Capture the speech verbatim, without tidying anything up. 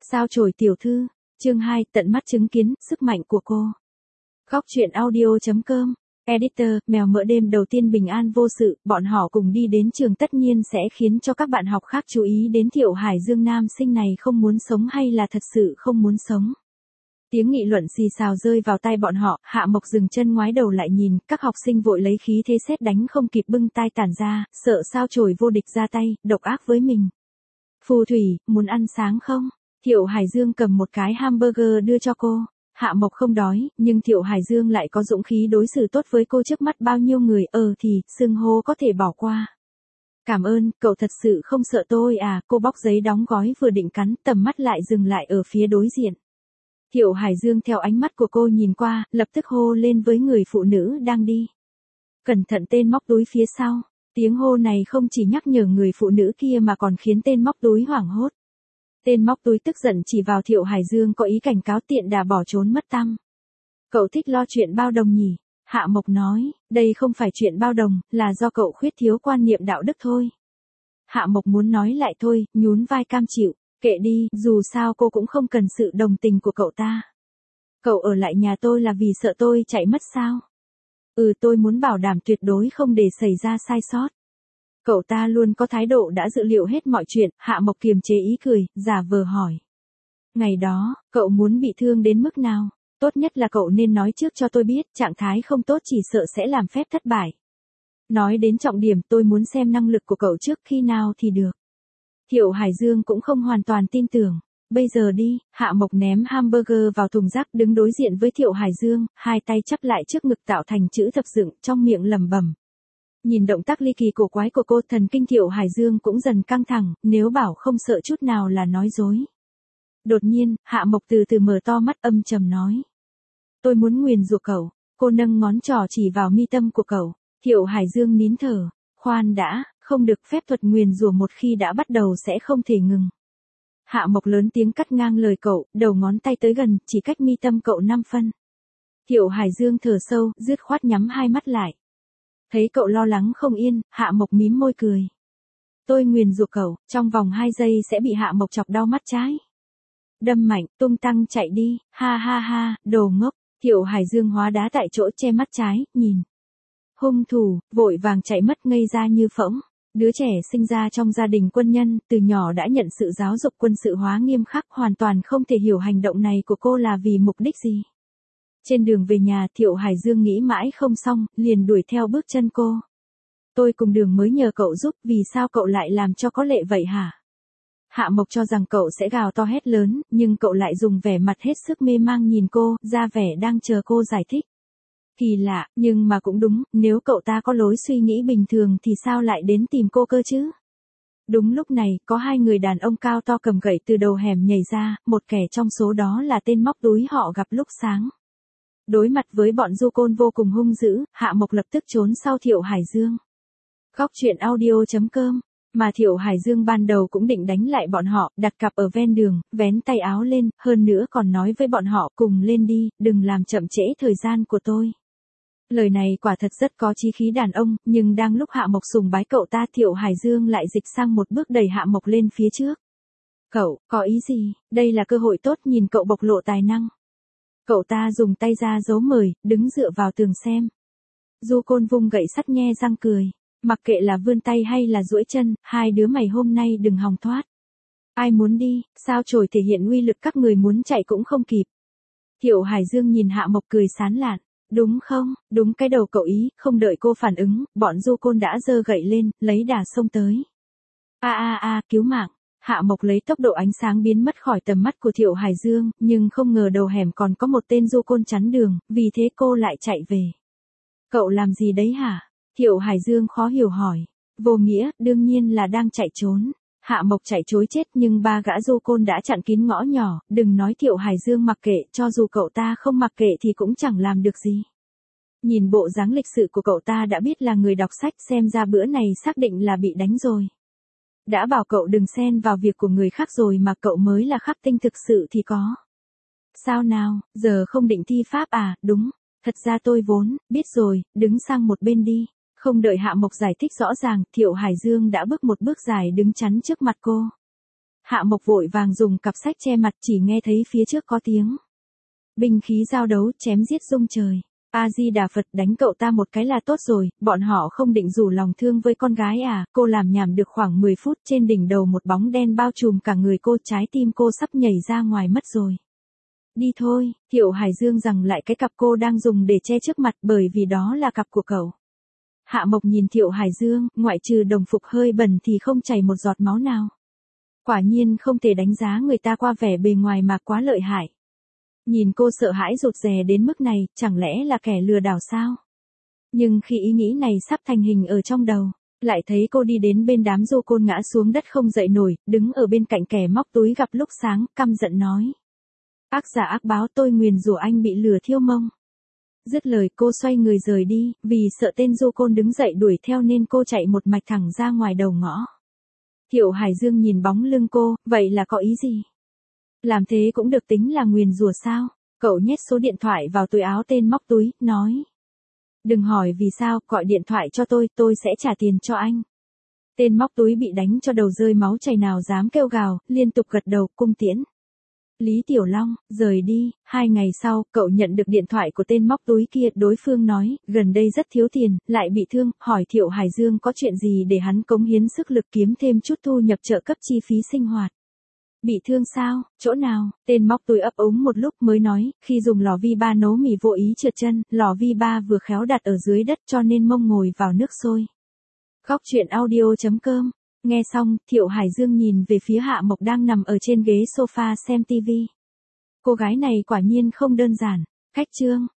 Sao chổi tiểu thư, chương hai, tận mắt chứng kiến, sức mạnh của cô. Góc truyện audio.com, Editor, mèo mỡ đêm đầu tiên bình an vô sự, bọn họ cùng đi đến trường tất nhiên sẽ khiến cho các bạn học khác chú ý đến Thiệu Hải Dương nam sinh này không muốn sống hay là thật sự không muốn sống. Tiếng nghị luận xì xào rơi vào tai bọn họ, Hạ Mộc dừng chân ngoái đầu lại nhìn, các học sinh vội lấy khí thế sét đánh không kịp bưng tai tản ra, sợ sao chổi vô địch ra tay, độc ác với mình. Phù Thủy, muốn ăn sáng không? Thiệu Hải Dương cầm một cái hamburger đưa cho cô. Hạ Mộc không đói, nhưng Thiệu Hải Dương lại có dũng khí đối xử tốt với cô trước mắt bao nhiêu người, ờ thì, xưng hô có thể bỏ qua. Cảm ơn, cậu thật sự không sợ tôi à, cô bóc giấy đóng gói vừa định cắn, tầm mắt lại dừng lại ở phía đối diện. Thiệu Hải Dương theo ánh mắt của cô nhìn qua, lập tức hô lên với người phụ nữ đang đi. Cẩn thận tên móc túi phía sau, tiếng hô này không chỉ nhắc nhở người phụ nữ kia mà còn khiến tên móc túi hoảng hốt. Tên móc túi tức giận chỉ vào Thiệu Hải Dương có ý cảnh cáo tiện đà bỏ trốn mất tăm. Cậu thích lo chuyện bao đồng nhỉ? Hạ Mộc nói, đây không phải chuyện bao đồng, là do cậu khuyết thiếu quan niệm đạo đức thôi. Hạ Mộc muốn nói lại thôi, nhún vai cam chịu, kệ đi, dù sao cô cũng không cần sự đồng tình của cậu ta. Cậu ở lại nhà tôi là vì sợ tôi chạy mất sao? Ừ, tôi muốn bảo đảm tuyệt đối không để xảy ra sai sót. Cậu ta luôn có thái độ đã dự liệu hết mọi chuyện, Hạ Mộc kiềm chế ý cười, giả vờ hỏi. Ngày đó, cậu muốn bị thương đến mức nào? Tốt nhất là cậu nên nói trước cho tôi biết, trạng thái không tốt chỉ sợ sẽ làm phép thất bại. Nói đến trọng điểm, tôi muốn xem năng lực của cậu trước khi nào thì được. Thiệu Hải Dương cũng không hoàn toàn tin tưởng. Bây giờ đi, Hạ Mộc ném hamburger vào thùng rác đứng đối diện với Thiệu Hải Dương, hai tay chắp lại trước ngực tạo thành chữ thập dựng, trong miệng lẩm bẩm. Nhìn động tác ly kỳ cổ quái của cô, thần kinh Thiệu Hải Dương cũng dần căng thẳng, nếu bảo không sợ chút nào là nói dối. Đột nhiên, Hạ Mộc từ từ mở to mắt âm trầm nói. Tôi muốn nguyền rủa cậu, cô nâng ngón trỏ chỉ vào mi tâm của cậu, Thiệu Hải Dương nín thở, khoan đã, không được, phép thuật nguyền rủa một khi đã bắt đầu sẽ không thể ngừng. Hạ Mộc lớn tiếng cắt ngang lời cậu, đầu ngón tay tới gần, chỉ cách mi tâm cậu năm phân. Thiệu Hải Dương thở sâu, dứt khoát nhắm hai mắt lại. Thấy cậu lo lắng không yên, Hạ Mộc mím môi cười. Tôi nguyền rủa cậu, trong vòng hai giây sẽ bị Hạ Mộc chọc đau mắt trái. Đâm mạnh, tung tăng chạy đi, ha ha ha, đồ ngốc. Thiệu Hải Dương hóa đá tại chỗ che mắt trái, nhìn. Hung thủ, vội vàng chạy mất ngây ra như phỗng. Đứa trẻ sinh ra trong gia đình quân nhân, từ nhỏ đã nhận sự giáo dục quân sự hóa nghiêm khắc, hoàn toàn không thể hiểu hành động này của cô là vì mục đích gì. Trên đường về nhà, Thiệu Hải Dương nghĩ mãi không xong, liền đuổi theo bước chân cô. Tôi cùng đường mới nhờ cậu giúp, vì sao cậu lại làm cho có lệ vậy hả? Hạ Mộc cho rằng cậu sẽ gào to hét lớn, nhưng cậu lại dùng vẻ mặt hết sức mê mang nhìn cô, ra vẻ đang chờ cô giải thích. Kỳ lạ, nhưng mà cũng đúng, nếu cậu ta có lối suy nghĩ bình thường thì sao lại đến tìm cô cơ chứ? Đúng lúc này, có hai người đàn ông cao to cầm gậy từ đầu hẻm nhảy ra, một kẻ trong số đó là tên móc túi họ gặp lúc sáng. Đối mặt với bọn du côn vô cùng hung dữ, Hạ Mộc lập tức trốn sau Thiệu Hải Dương. Góc truyện audio.com, mà Thiệu Hải Dương ban đầu cũng định đánh lại bọn họ, đặt cặp ở ven đường, vén tay áo lên, hơn nữa còn nói với bọn họ cùng lên đi, đừng làm chậm trễ thời gian của tôi. Lời này quả thật rất có chí khí đàn ông, nhưng đang lúc Hạ Mộc sùng bái cậu ta, Thiệu Hải Dương lại dịch sang một bước đẩy Hạ Mộc lên phía trước. Cậu, có ý gì, đây là cơ hội tốt nhìn cậu bộc lộ tài năng. Cậu ta dùng tay ra dấu mời, đứng dựa vào tường xem. Du côn vung gậy sắt nhe răng cười. Mặc kệ là vươn tay hay là duỗi chân, hai đứa mày hôm nay đừng hòng thoát. Ai muốn đi, sao chổi thể hiện uy lực các người muốn chạy cũng không kịp. Thiệu Hải Dương nhìn Hạ Mộc cười sán lạn. Đúng không, đúng cái đầu cậu ý, không đợi cô phản ứng, bọn du côn đã giơ gậy lên, lấy đà xông tới. A a a, cứu mạng. Hạ Mộc lấy tốc độ ánh sáng biến mất khỏi tầm mắt của Thiệu Hải Dương, nhưng không ngờ đầu hẻm còn có một tên du côn chắn đường, vì thế cô lại chạy về. Cậu làm gì đấy hả? Thiệu Hải Dương khó hiểu hỏi. Vô nghĩa, đương nhiên là đang chạy trốn. Hạ Mộc chạy trối chết nhưng ba gã du côn đã chặn kín ngõ nhỏ, đừng nói Thiệu Hải Dương mặc kệ, cho dù cậu ta không mặc kệ thì cũng chẳng làm được gì. Nhìn bộ dáng lịch sự của cậu ta đã biết là người đọc sách, xem ra bữa này xác định là bị đánh rồi. Đã bảo cậu đừng xen vào việc của người khác rồi mà cậu mới là khắc tinh thực sự thì có. Sao nào, giờ không định thi pháp à, đúng, thật ra tôi vốn, biết rồi, đứng sang một bên đi. Không đợi Hạ Mộc giải thích rõ ràng, Thiệu Hải Dương đã bước một bước dài đứng chắn trước mặt cô. Hạ Mộc vội vàng dùng cặp sách che mặt, chỉ nghe thấy phía trước có tiếng binh khí giao đấu, chém giết rung trời. A Di Đà Phật, đánh cậu ta một cái là tốt rồi, bọn họ không định rủ lòng thương với con gái à? Cô làm nhảm được khoảng mười phút, trên đỉnh đầu một bóng đen bao trùm cả người cô, trái tim cô sắp nhảy ra ngoài mất rồi. Đi thôi, Thiệu Hải Dương giằng lại cái cặp cô đang dùng để che trước mặt, bởi vì đó là cặp của cậu. Hạ Mộc nhìn Thiệu Hải Dương, ngoại trừ đồng phục hơi bẩn thì không chảy một giọt máu nào. Quả nhiên không thể đánh giá người ta qua vẻ bề ngoài mà quá lợi hại. Nhìn cô sợ hãi rụt rè đến mức này, chẳng lẽ là kẻ lừa đảo sao? Nhưng khi ý nghĩ này sắp thành hình ở trong đầu, lại thấy cô đi đến bên đám du côn ngã xuống đất không dậy nổi, đứng ở bên cạnh kẻ móc túi gặp lúc sáng, căm giận nói. Ác giả ác báo, tôi nguyền rủa anh bị lừa thiêu mông. Dứt lời cô xoay người rời đi, vì sợ tên du côn đứng dậy đuổi theo nên cô chạy một mạch thẳng ra ngoài đầu ngõ. Thiệu Hải Dương nhìn bóng lưng cô, vậy là có ý gì? Làm thế cũng được tính là nguyền rủa sao? Cậu nhét số điện thoại vào túi áo tên móc túi, nói. Đừng hỏi vì sao, gọi điện thoại cho tôi, tôi sẽ trả tiền cho anh. Tên móc túi bị đánh cho đầu rơi máu chảy nào dám kêu gào, liên tục gật đầu, cung tiễn. Lý Tiểu Long, rời đi. Hai ngày sau, cậu nhận được điện thoại của tên móc túi kia, đối phương nói, gần đây rất thiếu tiền, lại bị thương, hỏi Thiệu Hải Dương có chuyện gì để hắn cống hiến sức lực kiếm thêm chút thu nhập trợ cấp chi phí sinh hoạt. Bị thương sao, chỗ nào? Tên móc túi ấp úng một lúc mới nói, khi dùng lò vi ba nấu mì vô ý trượt chân, lò vi ba vừa khéo đặt ở dưới đất cho nên mông ngồi vào nước sôi. Góc truyện audio chấm com. Nghe xong, Thiệu Hải Dương nhìn về phía Hạ Mộc đang nằm ở trên ghế sofa xem tivi. Cô gái này quả nhiên không đơn giản. Khách chương.